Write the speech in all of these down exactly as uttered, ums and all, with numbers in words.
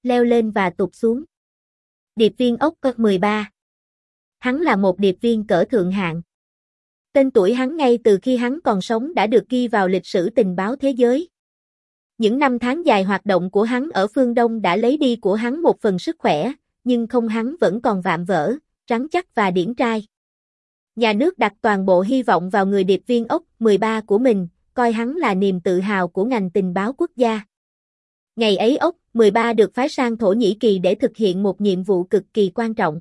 leo lên và tụt xuống. Điệp viên ốc mười ba. Hắn là một điệp viên cỡ thượng hạng. Tên tuổi hắn ngay từ khi hắn còn sống đã được ghi vào lịch sử tình báo thế giới. Những năm tháng dài hoạt động của hắn ở phương Đông đã lấy đi của hắn một phần sức khỏe, nhưng không, hắn vẫn còn vạm vỡ, rắn chắc và điển trai. Nhà nước đặt toàn bộ hy vọng vào người điệp viên ốc mười ba của mình, coi hắn là niềm tự hào của ngành tình báo quốc gia. Ngày ấy ốc mười ba được phái sang Thổ Nhĩ Kỳ để thực hiện một nhiệm vụ cực kỳ quan trọng.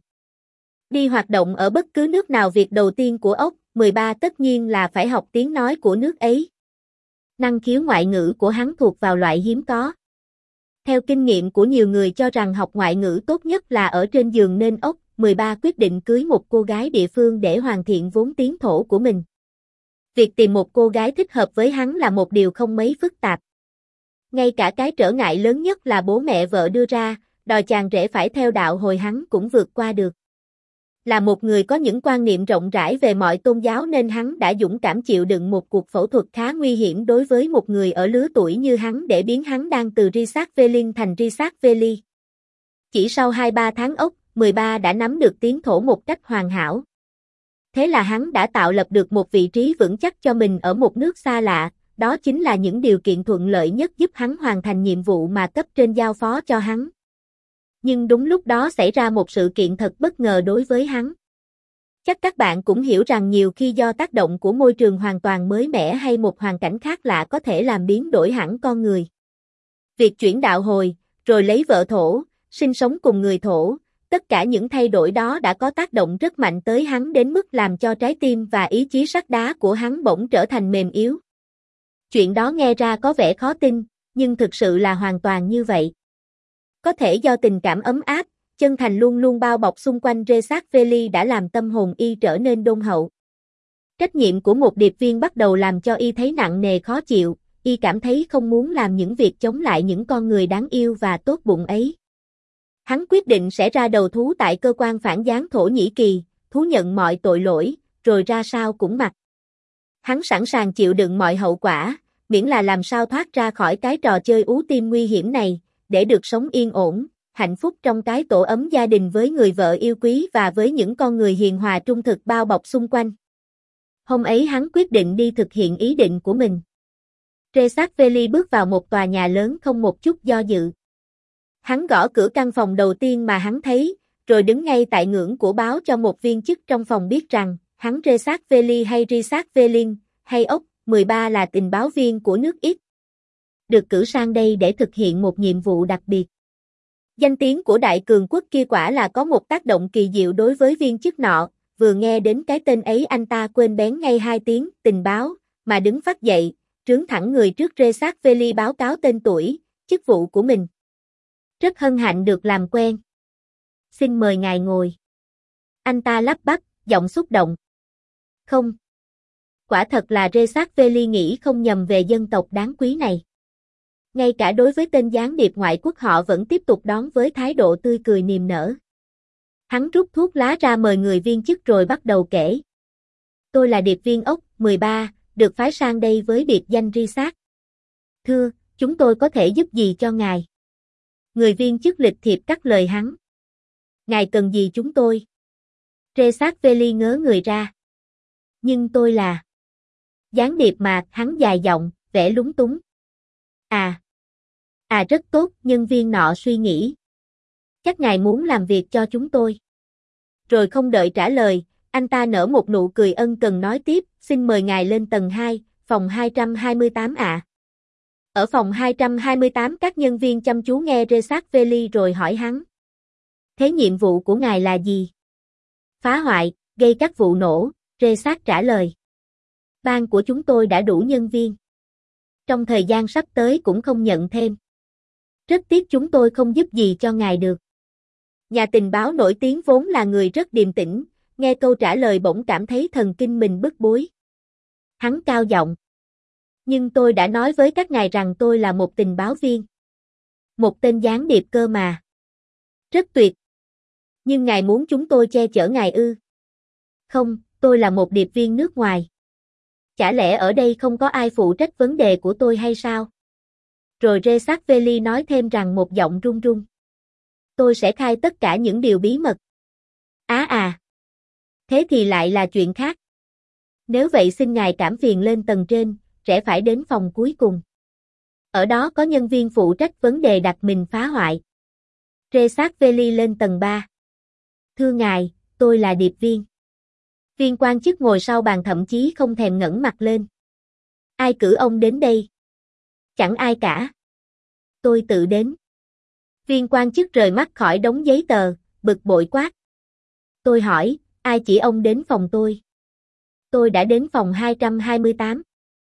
Đi hoạt động ở bất cứ nước nào, việc đầu tiên của ốc mười ba tất nhiên là phải học tiếng nói của nước ấy. Năng khiếu ngoại ngữ của hắn thuộc vào loại hiếm có. Theo kinh nghiệm của nhiều người cho rằng học ngoại ngữ tốt nhất là ở trên giường, nên ốc mười ba quyết định cưới một cô gái địa phương để hoàn thiện vốn tiếng Thổ của mình. Việc tìm một cô gái thích hợp với hắn là một điều không mấy phức tạp. Ngay cả cái trở ngại lớn nhất là bố mẹ vợ đưa ra, đòi chàng rể phải theo đạo Hồi, hắn cũng vượt qua được. Là một người có những quan niệm rộng rãi về mọi tôn giáo nên hắn đã dũng cảm chịu đựng một cuộc phẫu thuật khá nguy hiểm đối với một người ở lứa tuổi như hắn để biến hắn đang từ Richard Velin thành Richard Veli. Chỉ sau hai ba tháng ốc mười ba đã nắm được tiếng Thổ một cách hoàn hảo. Thế là hắn đã tạo lập được một vị trí vững chắc cho mình ở một nước xa lạ, đó chính là những điều kiện thuận lợi nhất giúp hắn hoàn thành nhiệm vụ mà cấp trên giao phó cho hắn. Nhưng đúng lúc đó xảy ra một sự kiện thật bất ngờ đối với hắn. Chắc các bạn cũng hiểu rằng nhiều khi do tác động của môi trường hoàn toàn mới mẻ hay một hoàn cảnh khác lạ có thể làm biến đổi hẳn con người. Việc chuyển đạo Hồi, rồi lấy vợ Thổ, sinh sống cùng người Thổ, tất cả những thay đổi đó đã có tác động rất mạnh tới hắn đến mức làm cho trái tim và ý chí sắt đá của hắn bỗng trở thành mềm yếu. Chuyện đó nghe ra có vẻ khó tin, nhưng thực sự là hoàn toàn như vậy. Có thể do tình cảm ấm áp, chân thành luôn luôn bao bọc xung quanh Richard Veli đã làm tâm hồn y trở nên đôn hậu. Trách nhiệm của một điệp viên bắt đầu làm cho y thấy nặng nề khó chịu, y cảm thấy không muốn làm những việc chống lại những con người đáng yêu và tốt bụng ấy. Hắn quyết định sẽ ra đầu thú tại cơ quan phản gián Thổ Nhĩ Kỳ, thú nhận mọi tội lỗi, rồi ra sao cũng mặc. Hắn sẵn sàng chịu đựng mọi hậu quả, miễn là làm sao thoát ra khỏi cái trò chơi ú tim nguy hiểm này, để được sống yên ổn, hạnh phúc trong cái tổ ấm gia đình với người vợ yêu quý và với những con người hiền hòa trung thực bao bọc xung quanh. Hôm ấy hắn quyết định đi thực hiện ý định của mình. Richard Veli bước vào một tòa nhà lớn không một chút do dự. Hắn gõ cửa căn phòng đầu tiên mà hắn thấy, rồi đứng ngay tại ngưỡng của báo cho một viên chức trong phòng biết rằng, hắn Richard Veli hay Richard Velin, hay ốc mười ba là tình báo viên của nước X. Được cử sang đây để thực hiện một nhiệm vụ đặc biệt. Danh tiếng của đại cường quốc kia quả là có một tác động kỳ diệu đối với viên chức nọ, vừa nghe đến cái tên ấy anh ta quên bén ngay hai tiếng tình báo, mà đứng phắt dậy, trướng thẳng người trước Richard Veli báo cáo tên tuổi, chức vụ của mình. Rất hân hạnh được làm quen. Xin mời ngài ngồi. Anh ta lắp bắp, giọng xúc động. Không. Quả thật là Richard Veli nghĩ không nhầm về dân tộc đáng quý này. Ngay cả đối với tên gián điệp ngoại quốc họ vẫn tiếp tục đón với thái độ tươi cười niềm nở. Hắn rút thuốc lá ra mời người viên chức rồi bắt đầu kể. Tôi là điệp viên ốc mười ba, được phái sang đây với biệt danh Richard. Thưa, chúng tôi có thể giúp gì cho ngài? Người viên chức lịch thiệp cắt lời hắn. Ngài cần gì chúng tôi? Richard Veli ngớ người ra. Nhưng tôi là... Gián điệp mà, hắn dài giọng, vẻ lúng túng. À. À rất tốt, nhân viên nọ suy nghĩ. Chắc ngài muốn làm việc cho chúng tôi. Rồi không đợi trả lời, anh ta nở một nụ cười ân cần nói tiếp, xin mời ngài lên tầng hai, phòng hai trăm hai mươi tám ạ. À. Ở phòng hai trăm hai mươi tám các nhân viên chăm chú nghe Richard Veli rồi hỏi hắn. Thế nhiệm vụ của ngài là gì? Phá hoại, gây các vụ nổ, Richard trả lời. Ban của chúng tôi đã đủ nhân viên. Trong thời gian sắp tới cũng không nhận thêm. Rất tiếc chúng tôi không giúp gì cho ngài được. Nhà tình báo nổi tiếng vốn là người rất điềm tĩnh, nghe câu trả lời bỗng cảm thấy thần kinh mình bức bối. Hắn cao giọng. Nhưng tôi đã nói với các ngài rằng tôi là một tình báo viên. Một tên gián điệp cơ mà. Rất tuyệt. Nhưng ngài muốn chúng tôi che chở ngài ư? Không, tôi là một điệp viên nước ngoài. Chả lẽ ở đây không có ai phụ trách vấn đề của tôi hay sao? Rồi Richard Veli nói thêm rằng một giọng run run. Tôi sẽ khai tất cả những điều bí mật. Á à. Thế thì lại là chuyện khác. Nếu vậy xin ngài cảm phiền lên tầng trên, rẽ phải đến phòng cuối cùng. Ở đó có nhân viên phụ trách vấn đề đặt mình phá hoại. Resart Veli lên tầng ba. Thưa ngài, tôi là điệp viên. Viên quan chức ngồi sau bàn thậm chí không thèm ngẩng mặt lên. Ai cử ông đến đây? Chẳng ai cả. Tôi tự đến. Viên quan chức rời mắt khỏi đống giấy tờ, bực bội quát. Tôi hỏi, ai chỉ ông đến phòng tôi? Tôi đã đến phòng hai trăm hai mươi tám.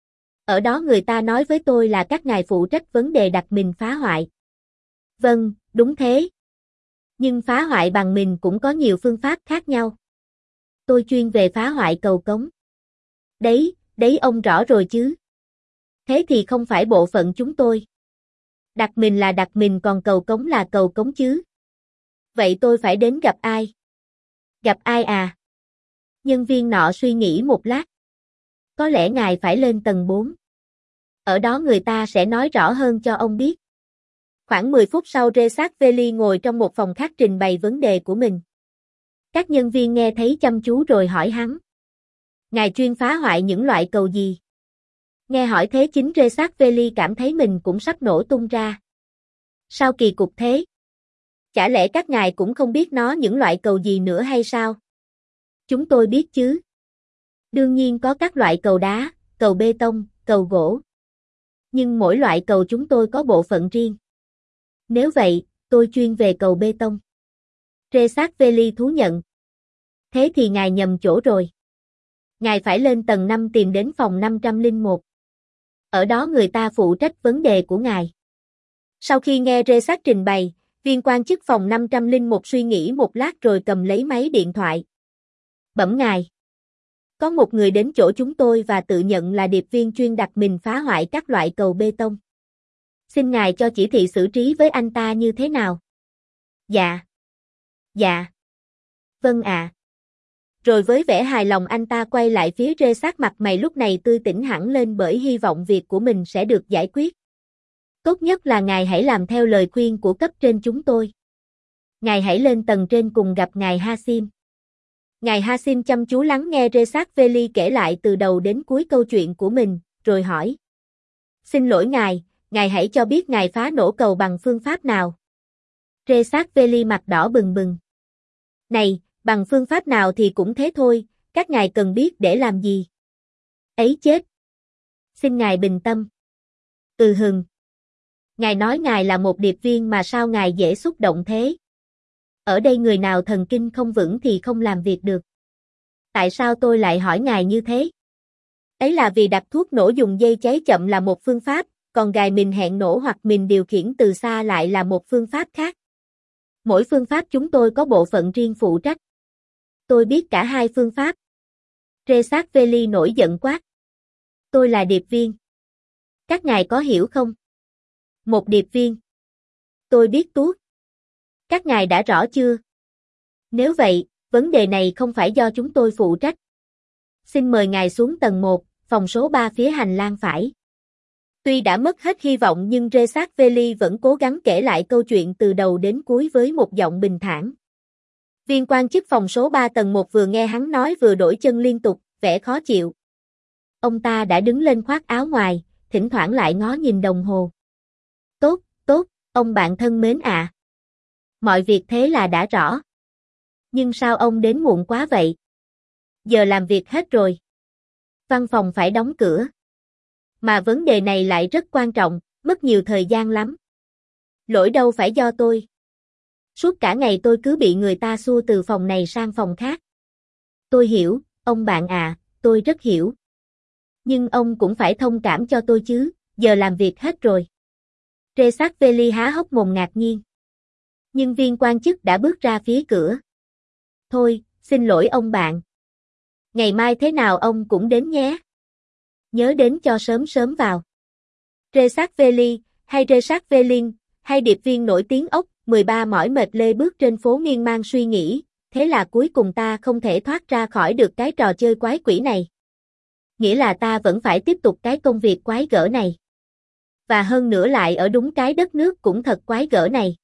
Ở đó người ta nói với tôi là các ngài phụ trách vấn đề đặt mình phá hoại. Vâng, đúng thế. Nhưng phá hoại bằng mình cũng có nhiều phương pháp khác nhau. Tôi chuyên về phá hoại cầu cống. Đấy, đấy ông rõ rồi chứ. Thế thì không phải bộ phận chúng tôi. Đặt mình là đặt mình còn cầu cống là cầu cống chứ. Vậy tôi phải đến gặp ai? Gặp ai à? Nhân viên nọ suy nghĩ một lát. Có lẽ ngài phải lên tầng bốn. Ở đó người ta sẽ nói rõ hơn cho ông biết. Khoảng mười phút sau Resart Veli ngồi trong một phòng khác trình bày vấn đề của mình. Các nhân viên nghe thấy chăm chú rồi hỏi hắn. Ngài chuyên phá hoại những loại cầu gì? Nghe hỏi thế chính Resart Veli cảm thấy mình cũng sắp nổ tung ra. Sao kỳ cục thế? Chả lẽ các ngài cũng không biết nó những loại cầu gì nữa hay sao? Chúng tôi biết chứ. Đương nhiên có các loại cầu đá, cầu bê tông, cầu gỗ. Nhưng mỗi loại cầu chúng tôi có bộ phận riêng. Nếu vậy, tôi chuyên về cầu bê tông. Resart Veli thú nhận. Thế thì ngài nhầm chỗ rồi. Ngài phải lên tầng năm tìm đến phòng năm trăm lẻ một. Ở đó người ta phụ trách vấn đề của ngài. Sau khi nghe Resart trình bày, viên quan chức phòng năm trăm lẻ một suy nghĩ một lát rồi cầm lấy máy điện thoại. Bẩm ngài. Có một người đến chỗ chúng tôi và tự nhận là điệp viên chuyên đặt mình phá hoại các loại cầu bê tông. Xin ngài cho chỉ thị xử trí với anh ta như thế nào? Dạ. Dạ. Vâng ạ. À. Rồi với vẻ hài lòng anh ta quay lại phía Resart, mặt mày lúc này tươi tỉnh hẳn lên bởi hy vọng việc của mình sẽ được giải quyết. Tốt nhất là ngài hãy làm theo lời khuyên của cấp trên chúng tôi. Ngài hãy lên tầng trên cùng gặp ngài Hasim. Ngài Hasim chăm chú lắng nghe Resart Veli kể lại từ đầu đến cuối câu chuyện của mình, rồi hỏi. Xin lỗi ngài, ngài hãy cho biết ngài phá nổ cầu bằng phương pháp nào? Resart Veli mặt đỏ bừng bừng. Này, bằng phương pháp nào thì cũng thế thôi, các ngài cần biết để làm gì? Ấy chết! Xin ngài bình tâm. Ừ hừng. Ngài nói ngài là một điệp viên mà sao ngài dễ xúc động thế? Ở đây người nào thần kinh không vững thì không làm việc được. Tại sao tôi lại hỏi ngài như thế? Ấy là vì đặt thuốc nổ dùng dây cháy chậm là một phương pháp, còn gài mìn hẹn nổ hoặc mìn điều khiển từ xa lại là một phương pháp khác. Mỗi phương pháp chúng tôi có bộ phận riêng phụ trách. Tôi biết cả hai phương pháp. Resart Veli nổi giận quát. Tôi là điệp viên. Các ngài có hiểu không? Một điệp viên. Tôi biết tuốt. Các ngài đã rõ chưa? Nếu vậy, vấn đề này không phải do chúng tôi phụ trách. Xin mời ngài xuống tầng một, phòng số ba phía hành lang phải. Tuy đã mất hết hy vọng nhưng Resart Veli vẫn cố gắng kể lại câu chuyện từ đầu đến cuối với một giọng bình thản. Viên quan chức phòng số ba tầng một vừa nghe hắn nói vừa đổi chân liên tục, vẻ khó chịu. Ông ta đã đứng lên khoác áo ngoài, thỉnh thoảng lại ngó nhìn đồng hồ. Tốt, tốt, ông bạn thân mến ạ. À. Mọi việc thế là đã rõ. Nhưng sao ông đến muộn quá vậy? Giờ làm việc hết rồi. Văn phòng phải đóng cửa. Mà vấn đề này lại rất quan trọng, mất nhiều thời gian lắm. Lỗi đâu phải do tôi. Suốt cả ngày tôi cứ bị người ta xua từ phòng này sang phòng khác. Tôi hiểu, ông bạn à, tôi rất hiểu. Nhưng ông cũng phải thông cảm cho tôi chứ, giờ làm việc hết rồi. Resart Veli há hốc mồm ngạc nhiên. Nhưng viên quan chức đã bước ra phía cửa. Thôi, xin lỗi ông bạn. Ngày mai thế nào ông cũng đến nhé. Nhớ đến cho sớm sớm vào. Resart Veli, hay Resart Velin, hay điệp viên nổi tiếng ốc, mười ba mỏi mệt lê bước trên phố miên man suy nghĩ, thế là cuối cùng ta không thể thoát ra khỏi được cái trò chơi quái quỷ này. Nghĩa là ta vẫn phải tiếp tục cái công việc quái gở này. Và hơn nữa lại ở đúng cái đất nước cũng thật quái gở này.